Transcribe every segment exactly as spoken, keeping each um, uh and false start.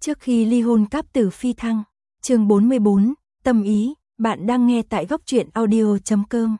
Trước khi ly hôn cáp tử phi thăng, chương bốn mươi bốn, tâm ý, bạn đang nghe tại góc truyện audio chấm com.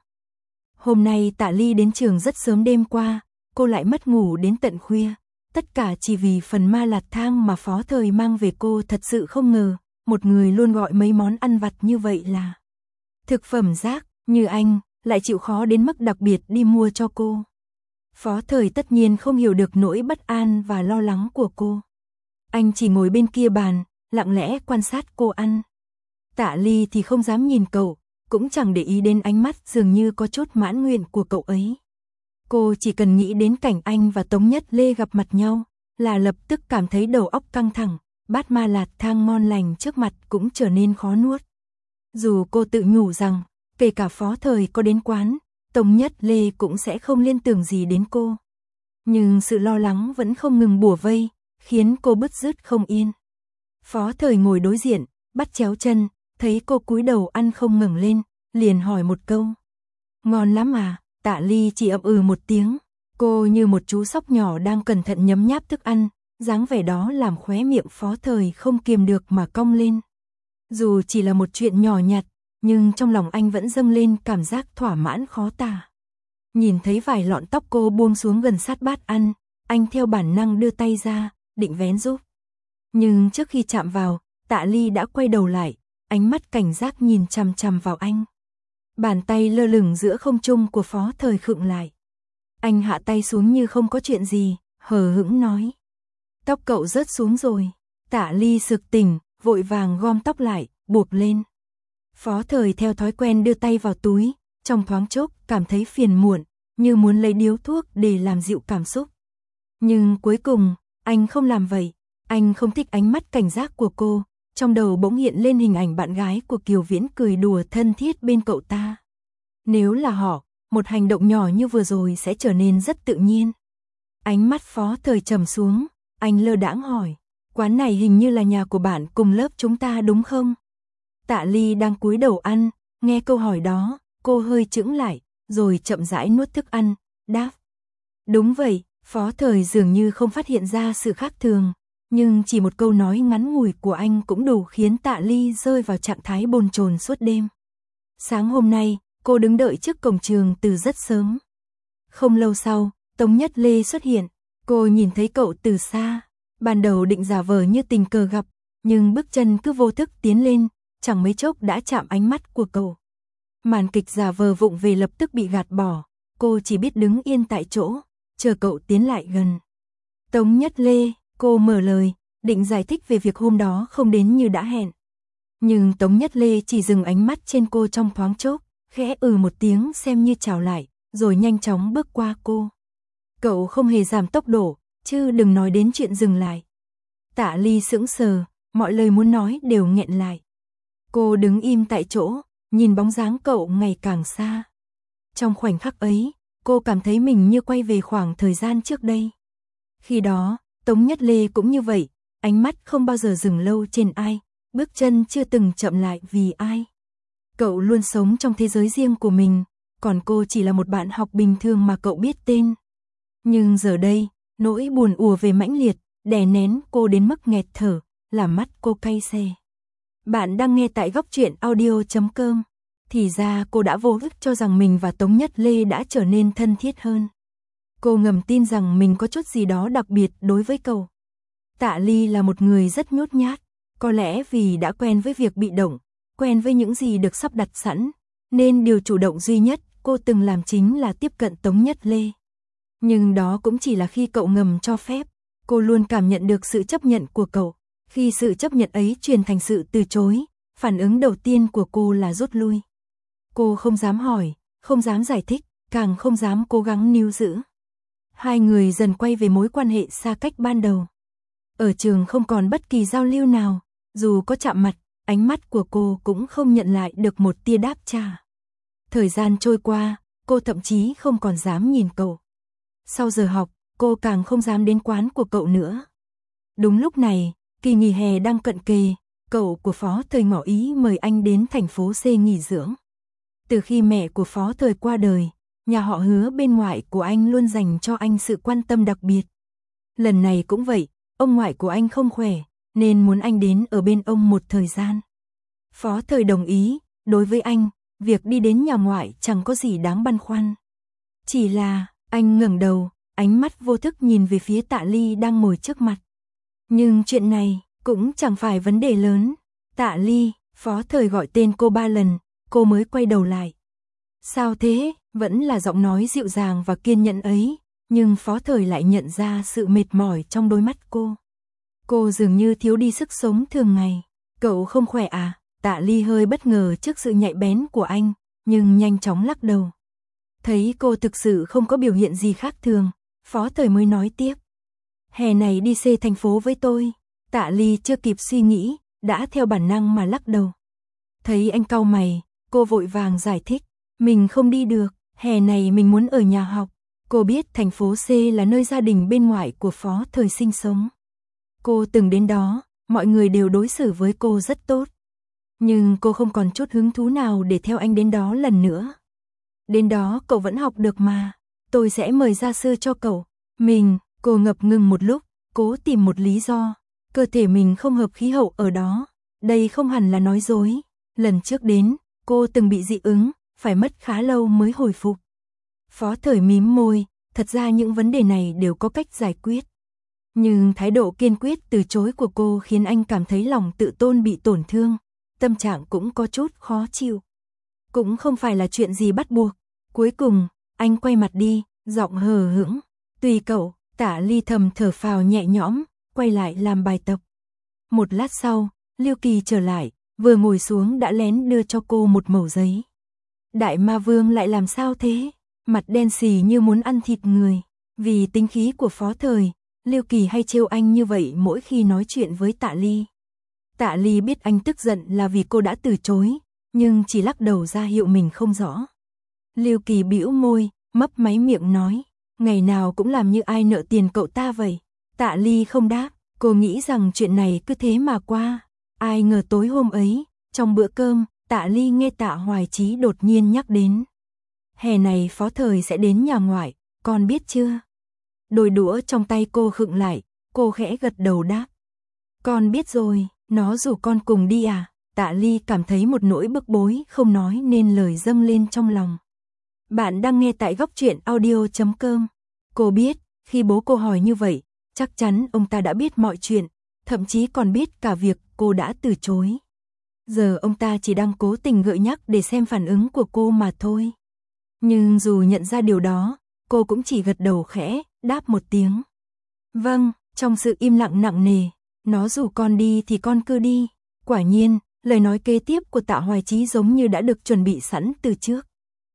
Hôm nay Tạ Ly đến trường rất sớm, đêm qua, cô lại mất ngủ đến tận khuya. Tất cả chỉ vì phần ma lạt thang mà Phó Thời mang về. Cô thật sự không ngờ, một người luôn gọi mấy món ăn vặt như vậy là thực phẩm rác, như anh, lại chịu khó đến mức đặc biệt đi mua cho cô. Phó Thời tất nhiên không hiểu được nỗi bất an và lo lắng của cô. Anh chỉ ngồi bên kia bàn, lặng lẽ quan sát cô ăn. Tạ Ly thì không dám nhìn cậu, cũng chẳng để ý đến ánh mắt dường như có chút mãn nguyện của cậu ấy. Cô chỉ cần nghĩ đến cảnh anh và Tống Nhất Lê gặp mặt nhau, là lập tức cảm thấy đầu óc căng thẳng, bát ma lạt thang ngon lành trước mặt cũng trở nên khó nuốt. Dù cô tự nhủ rằng, kể cả Phó Thời có đến quán, Tống Nhất Lê cũng sẽ không liên tưởng gì đến cô. Nhưng sự lo lắng vẫn không ngừng bủa vây, khiến cô bứt rứt không yên. Phó Thời ngồi đối diện, bắt chéo chân, thấy cô cúi đầu ăn không ngẩng lên, liền hỏi một câu. Ngon lắm à? Tạ Ly chỉ ậm ừ một tiếng. Cô như một chú sóc nhỏ đang cẩn thận nhấm nháp thức ăn, dáng vẻ đó làm khóe miệng Phó Thời không kiềm được mà cong lên. Dù chỉ là một chuyện nhỏ nhặt, nhưng trong lòng anh vẫn dâng lên cảm giác thỏa mãn khó tả. Nhìn thấy vài lọn tóc cô buông xuống gần sát bát ăn, anh theo bản năng đưa tay ra, định vén giúp. Nhưng trước khi chạm vào, Tạ Ly đã quay đầu lại, ánh mắt cảnh giác nhìn chằm chằm vào anh. Bàn tay lơ lửng giữa không trung của Phó Thời khựng lại. Anh hạ tay xuống như không có chuyện gì, hờ hững nói. Tóc cậu rớt xuống rồi. Tạ Ly sực tỉnh, vội vàng gom tóc lại, buộc lên. Phó Thời theo thói quen đưa tay vào túi, trong thoáng chốc cảm thấy phiền muộn, như muốn lấy điếu thuốc để làm dịu cảm xúc. Nhưng cuối cùng, anh không làm vậy. Anh không thích ánh mắt cảnh giác của cô, trong đầu bỗng hiện lên hình ảnh bạn gái của Kiều Viễn cười đùa thân thiết bên cậu ta. Nếu là họ, một hành động nhỏ như vừa rồi sẽ trở nên rất tự nhiên. Ánh mắt Phó Thời trầm xuống, anh lơ đãng hỏi, quán này hình như là nhà của bạn cùng lớp chúng ta đúng không? Tạ Ly đang cúi đầu ăn, nghe câu hỏi đó, cô hơi chững lại, rồi chậm rãi nuốt thức ăn, đáp. Đúng vậy. Phó Thời dường như không phát hiện ra sự khác thường, nhưng chỉ một câu nói ngắn ngủi của anh cũng đủ khiến Tạ Ly rơi vào trạng thái bồn chồn suốt đêm. Sáng hôm nay, cô đứng đợi trước cổng trường từ rất sớm. Không lâu sau, Tống Nhất Lê xuất hiện, cô nhìn thấy cậu từ xa, ban đầu định giả vờ như tình cờ gặp, nhưng bước chân cứ vô thức tiến lên, chẳng mấy chốc đã chạm ánh mắt của cậu. Màn kịch giả vờ vụng về lập tức bị gạt bỏ, cô chỉ biết đứng yên tại chỗ, chờ cậu tiến lại gần. Tống Nhất Lê, cô mở lời, định giải thích về việc hôm đó không đến như đã hẹn. Nhưng Tống Nhất Lê chỉ dừng ánh mắt trên cô trong thoáng chốc, khẽ ừ một tiếng xem như chào lại, rồi nhanh chóng bước qua cô. Cậu không hề giảm tốc độ, chứ đừng nói đến chuyện dừng lại. Tạ Ly sững sờ, mọi lời muốn nói đều nghẹn lại. Cô đứng im tại chỗ, nhìn bóng dáng cậu ngày càng xa. Trong khoảnh khắc ấy, cô cảm thấy mình như quay về khoảng thời gian trước đây. Khi đó, Tống Nhất Lê cũng như vậy, ánh mắt không bao giờ dừng lâu trên ai, bước chân chưa từng chậm lại vì ai. Cậu luôn sống trong thế giới riêng của mình, còn cô chỉ là một bạn học bình thường mà cậu biết tên. Nhưng giờ đây, nỗi buồn ùa về mãnh liệt, đè nén cô đến mức nghẹt thở, làm mắt cô cay xè. Bạn đang nghe tại góc truyện audio chấm com. Thì ra cô đã vô thức cho rằng mình và Tống Nhất Lê đã trở nên thân thiết hơn. Cô ngầm tin rằng mình có chút gì đó đặc biệt đối với cậu. Tạ Ly là một người rất nhút nhát, có lẽ vì đã quen với việc bị động, quen với những gì được sắp đặt sẵn, nên điều chủ động duy nhất cô từng làm chính là tiếp cận Tống Nhất Lê. Nhưng đó cũng chỉ là khi cậu ngầm cho phép, cô luôn cảm nhận được sự chấp nhận của cậu. Khi sự chấp nhận ấy chuyển thành sự từ chối, phản ứng đầu tiên của cô là rút lui. Cô không dám hỏi, không dám giải thích, càng không dám cố gắng níu giữ. Hai người dần quay về mối quan hệ xa cách ban đầu. Ở trường không còn bất kỳ giao lưu nào, dù có chạm mặt, ánh mắt của cô cũng không nhận lại được một tia đáp trả. Thời gian trôi qua, cô thậm chí không còn dám nhìn cậu. Sau giờ học, cô càng không dám đến quán của cậu nữa. Đúng lúc này, kỳ nghỉ hè đang cận kề, cậu của Phó Thời ngỏ ý mời anh đến thành phố C nghỉ dưỡng. Từ khi mẹ của Phó Thời qua đời, nhà họ Hứa bên ngoại của anh luôn dành cho anh sự quan tâm đặc biệt. Lần này cũng vậy, ông ngoại của anh không khỏe, nên muốn anh đến ở bên ông một thời gian. Phó Thời đồng ý, đối với anh, việc đi đến nhà ngoại chẳng có gì đáng băn khoăn. Chỉ là, anh ngẩng đầu, ánh mắt vô thức nhìn về phía Tạ Ly đang ngồi trước mặt. Nhưng chuyện này cũng chẳng phải vấn đề lớn. Tạ Ly, Phó Thời gọi tên cô ba lần, cô mới quay đầu lại. Sao thế? Vẫn là giọng nói dịu dàng và kiên nhẫn ấy, nhưng Phó Thời lại nhận ra sự mệt mỏi trong đôi mắt cô. Cô dường như thiếu đi sức sống thường ngày. Cậu không khỏe à? Tạ Ly hơi bất ngờ trước sự nhạy bén của anh, nhưng nhanh chóng lắc đầu. Thấy cô thực sự không có biểu hiện gì khác thường, Phó Thời mới nói tiếp. Hè này đi xe thành phố với tôi. Tạ Ly chưa kịp suy nghĩ, đã theo bản năng mà lắc đầu. Thấy anh cau mày, cô vội vàng giải thích. Mình không đi được, hè này mình muốn ở nhà học. Cô biết thành phố C là nơi gia đình bên ngoại của Phó Thời sinh sống. Cô từng đến đó, mọi người đều đối xử với cô rất tốt. Nhưng cô không còn chút hứng thú nào để theo anh đến đó lần nữa. Đến đó cậu vẫn học được mà, tôi sẽ mời gia sư cho cậu. Mình, cô ngập ngừng một lúc, cố tìm một lý do. Cơ thể mình không hợp khí hậu ở đó. Đây không hẳn là nói dối. Lần trước đến, cô từng bị dị ứng, phải mất khá lâu mới hồi phục. Phó Thời mím môi, thật ra những vấn đề này đều có cách giải quyết. Nhưng thái độ kiên quyết từ chối của cô khiến anh cảm thấy lòng tự tôn bị tổn thương, tâm trạng cũng có chút khó chịu. Cũng không phải là chuyện gì bắt buộc. Cuối cùng, anh quay mặt đi, giọng hờ hững. Tùy cậu. Tạ Ly thầm thở phào nhẹ nhõm, quay lại làm bài tập. Một lát sau, Lưu Kỳ trở lại, vừa ngồi xuống đã lén đưa cho cô một mẩu giấy. Đại ma vương lại làm sao thế? Mặt đen xì như muốn ăn thịt người. Vì tính khí của Phó Thời, Lưu Kỳ hay trêu anh như vậy mỗi khi nói chuyện với Tạ Ly. Tạ Ly biết anh tức giận là vì cô đã từ chối, nhưng chỉ lắc đầu ra hiệu mình không rõ. Lưu Kỳ bĩu môi, mấp máy miệng nói, ngày nào cũng làm như ai nợ tiền cậu ta vậy. Tạ Ly không đáp, cô nghĩ rằng chuyện này cứ thế mà qua. Ai ngờ tối hôm ấy, trong bữa cơm, Tạ Ly nghe Tạ Hoài Chí đột nhiên nhắc đến. Hè này Phó Thời sẽ đến nhà ngoại, con biết chưa? Đôi đũa trong tay cô khựng lại, cô khẽ gật đầu đáp. Con biết rồi, nó rủ con cùng đi à? Tạ Ly cảm thấy một nỗi bức bối không nói nên lời dâng lên trong lòng. Bạn đang nghe tại góc truyện audio chấm com. Cô biết, khi bố cô hỏi như vậy, chắc chắn ông ta đã biết mọi chuyện, thậm chí còn biết cả việc cô đã từ chối. Giờ ông ta chỉ đang cố tình gợi nhắc để xem phản ứng của cô mà thôi. Nhưng dù nhận ra điều đó, cô cũng chỉ gật đầu khẽ, đáp một tiếng. Vâng, trong sự im lặng nặng nề, nó rủ con đi thì con cứ đi. Quả nhiên, lời nói kế tiếp của Tạ Hoài Chí giống như đã được chuẩn bị sẵn từ trước.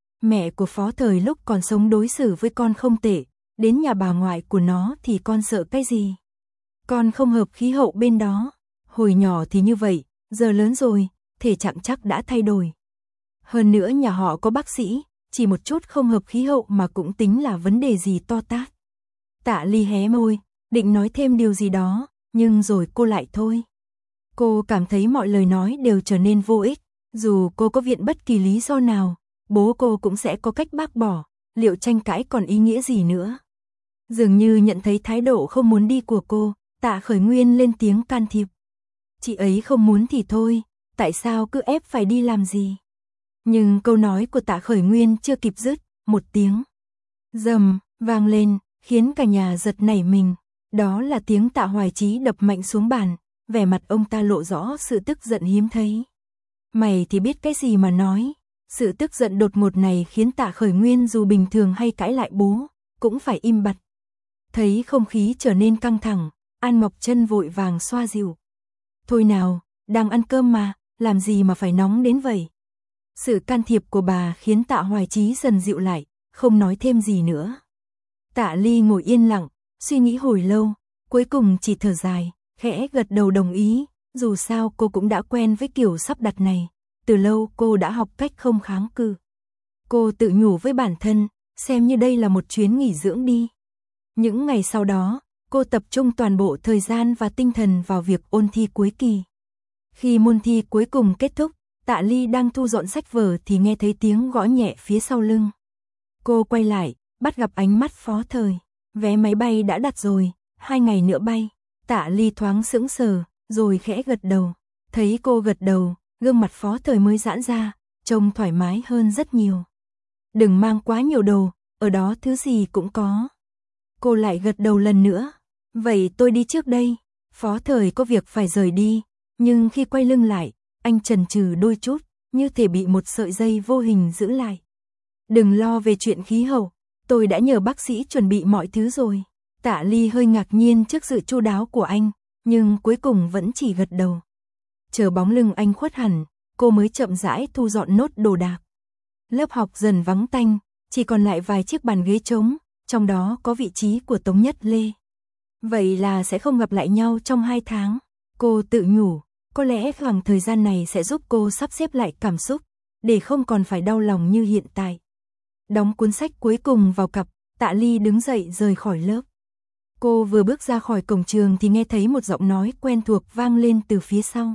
Mẹ của Phó Thời lúc còn sống đối xử với con không tệ, đến nhà bà ngoại của nó thì con sợ cái gì? Con không hợp khí hậu bên đó. Hồi nhỏ thì như vậy, giờ lớn rồi, thể trạng chắc đã thay đổi. Hơn nữa nhà họ có bác sĩ, chỉ một chút không hợp khí hậu mà cũng tính là vấn đề gì to tát. Tạ Ly hé môi, định nói thêm điều gì đó, nhưng rồi cô lại thôi. Cô cảm thấy mọi lời nói đều trở nên vô ích, dù cô có viện bất kỳ lý do nào, bố cô cũng sẽ có cách bác bỏ, liệu tranh cãi còn ý nghĩa gì nữa. Dường như nhận thấy thái độ không muốn đi của cô, Tạ Khởi Nguyên lên tiếng can thiệp. Chị ấy không muốn thì thôi, tại sao cứ ép phải đi làm gì? Nhưng câu nói của Tạ Khởi Nguyên chưa kịp dứt, một tiếng rầm vang lên, khiến cả nhà giật nảy mình. Đó là tiếng Tạ Hoài Chí đập mạnh xuống bàn, vẻ mặt ông ta lộ rõ sự tức giận hiếm thấy. Mày thì biết cái gì mà nói? Sự tức giận đột ngột này khiến Tạ Khởi Nguyên dù bình thường hay cãi lại bố, cũng phải im bặt. Thấy không khí trở nên căng thẳng, An Ngọc Trân vội vàng xoa dịu. Thôi nào, đang ăn cơm mà, làm gì mà phải nóng đến vậy? Sự can thiệp của bà khiến Tạ Hoài Chí dần dịu lại, không nói thêm gì nữa. Tạ Ly ngồi yên lặng, suy nghĩ hồi lâu, cuối cùng chỉ thở dài, khẽ gật đầu đồng ý, dù sao cô cũng đã quen với kiểu sắp đặt này, từ lâu cô đã học cách không kháng cự. Cô tự nhủ với bản thân, xem như đây là một chuyến nghỉ dưỡng đi. Những ngày sau đó, cô tập trung toàn bộ thời gian và tinh thần vào việc ôn thi cuối kỳ. Khi môn thi cuối cùng kết thúc, Tạ Ly đang thu dọn sách vở thì nghe thấy tiếng gõ nhẹ phía sau lưng. Cô quay lại, bắt gặp ánh mắt Phó Thời. Vé máy bay đã đặt rồi, hai ngày nữa bay. Tạ Ly thoáng sững sờ, rồi khẽ gật đầu. Thấy cô gật đầu, gương mặt Phó Thời mới giãn ra, trông thoải mái hơn rất nhiều. Đừng mang quá nhiều đồ, ở đó thứ gì cũng có. Cô lại gật đầu lần nữa. Vậy tôi đi trước đây. Phó Thời có việc phải rời đi, nhưng khi quay lưng lại, anh chần chừ đôi chút, như thể bị một sợi dây vô hình giữ lại. Đừng lo về chuyện khí hậu, tôi đã nhờ bác sĩ chuẩn bị mọi thứ rồi. Tạ Ly hơi ngạc nhiên trước sự chu đáo của anh, nhưng cuối cùng vẫn chỉ gật đầu. Chờ bóng lưng anh khuất hẳn, cô mới chậm rãi thu dọn nốt đồ đạc. Lớp học dần vắng tanh, chỉ còn lại vài chiếc bàn ghế trống, trong đó có vị trí của Tống Nhất Lê. Vậy là sẽ không gặp lại nhau trong hai tháng. Cô tự nhủ, có lẽ khoảng thời gian này sẽ giúp cô sắp xếp lại cảm xúc, để không còn phải đau lòng như hiện tại. Đóng cuốn sách cuối cùng vào cặp, Tạ Ly đứng dậy rời khỏi lớp. Cô vừa bước ra khỏi cổng trường thì nghe thấy một giọng nói quen thuộc vang lên từ phía sau.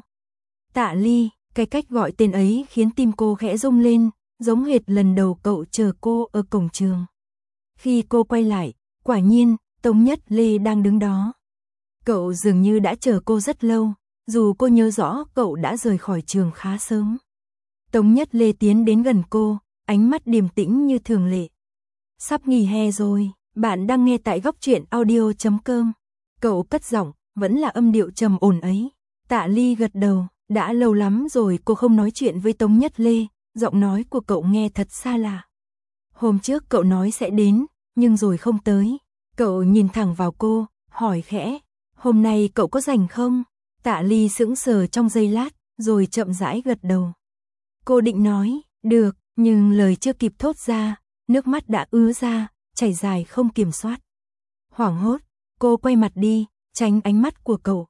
Tạ Ly, cái cách gọi tên ấy khiến tim cô khẽ rung lên, giống hệt lần đầu cậu chờ cô ở cổng trường. Khi cô quay lại, quả nhiên, Tống Nhất Lê đang đứng đó. Cậu dường như đã chờ cô rất lâu, dù cô nhớ rõ cậu đã rời khỏi trường khá sớm. Tống Nhất Lê tiến đến gần cô, ánh mắt điềm tĩnh như thường lệ. Sắp nghỉ hè rồi, bạn đang nghe tại góc truyện audio chấm com. Cậu cất giọng, vẫn là âm điệu trầm ổn ấy. Tạ Ly gật đầu, đã lâu lắm rồi cô không nói chuyện với Tống Nhất Lê, giọng nói của cậu nghe thật xa lạ. Hôm trước cậu nói sẽ đến, nhưng rồi không tới. Cậu nhìn thẳng vào cô, hỏi khẽ, hôm nay cậu có rảnh không? Tạ Ly sững sờ trong giây lát, rồi chậm rãi gật đầu. Cô định nói, được, nhưng lời chưa kịp thốt ra, nước mắt đã ứa ra, chảy dài không kiểm soát. Hoảng hốt, cô quay mặt đi, tránh ánh mắt của cậu.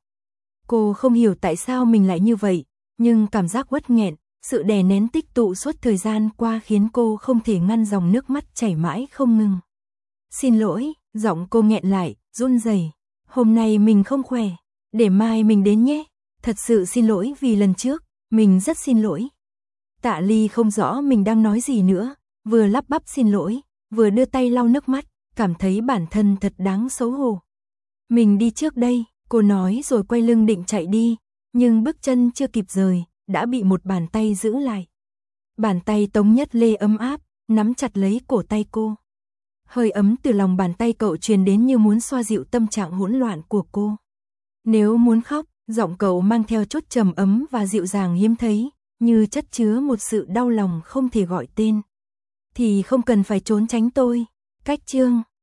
Cô không hiểu tại sao mình lại như vậy, nhưng cảm giác uất nghẹn, sự đè nén tích tụ suốt thời gian qua khiến cô không thể ngăn dòng nước mắt chảy mãi không ngừng. Xin lỗi, giọng cô nghẹn lại, run rẩy. Hôm nay mình không khỏe, để mai mình đến nhé. Thật sự xin lỗi vì lần trước, mình rất xin lỗi. Tạ Ly không rõ mình đang nói gì nữa, vừa lắp bắp xin lỗi, vừa đưa tay lau nước mắt, cảm thấy bản thân thật đáng xấu hổ. Mình đi trước đây, cô nói rồi quay lưng định chạy đi, nhưng bước chân chưa kịp rời, đã bị một bàn tay giữ lại. Bàn tay Tống Nhất Lê ấm áp, nắm chặt lấy cổ tay cô. Hơi ấm từ lòng bàn tay cậu truyền đến như muốn xoa dịu tâm trạng hỗn loạn của cô. Nếu muốn khóc, giọng cậu mang theo chút trầm ấm và dịu dàng hiếm thấy, như chất chứa một sự đau lòng không thể gọi tên. Thì không cần phải trốn tránh tôi. Cách chương